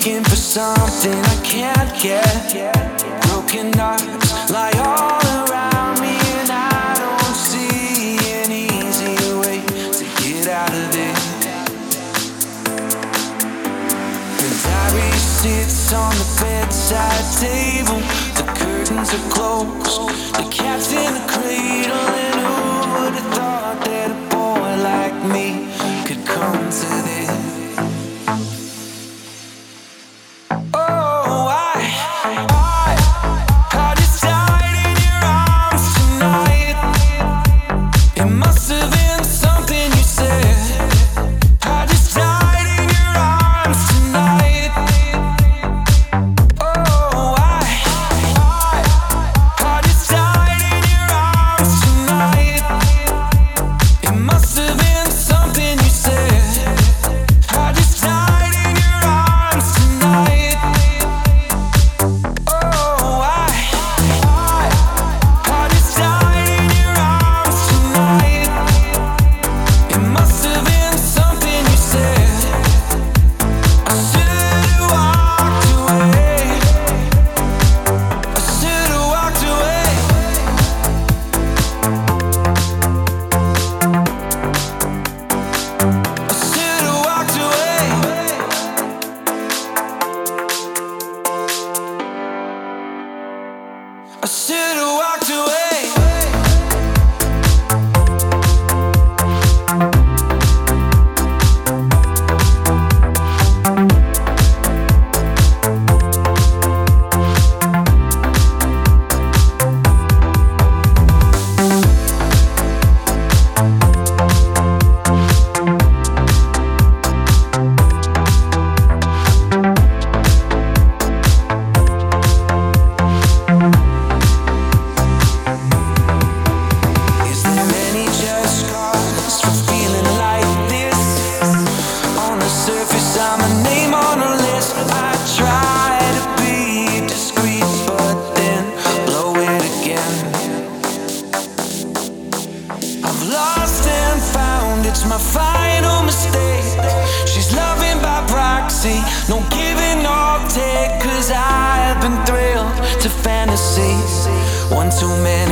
looking for something I can't get. Broken hearts lie all around me, and I don't see an easier way to get out of it. The diary sits on the bedside table. The curtains are closed. The cat's in the cradle, and who would have thought that a boy like me could come to this? I should've walked away. I'm a name on a list. I try to be discreet, but then blow it again. I've lost and found, it's my final mistake. She's loving by proxy, no giving or take, 'cause I've been thrilled to fantasies one too many.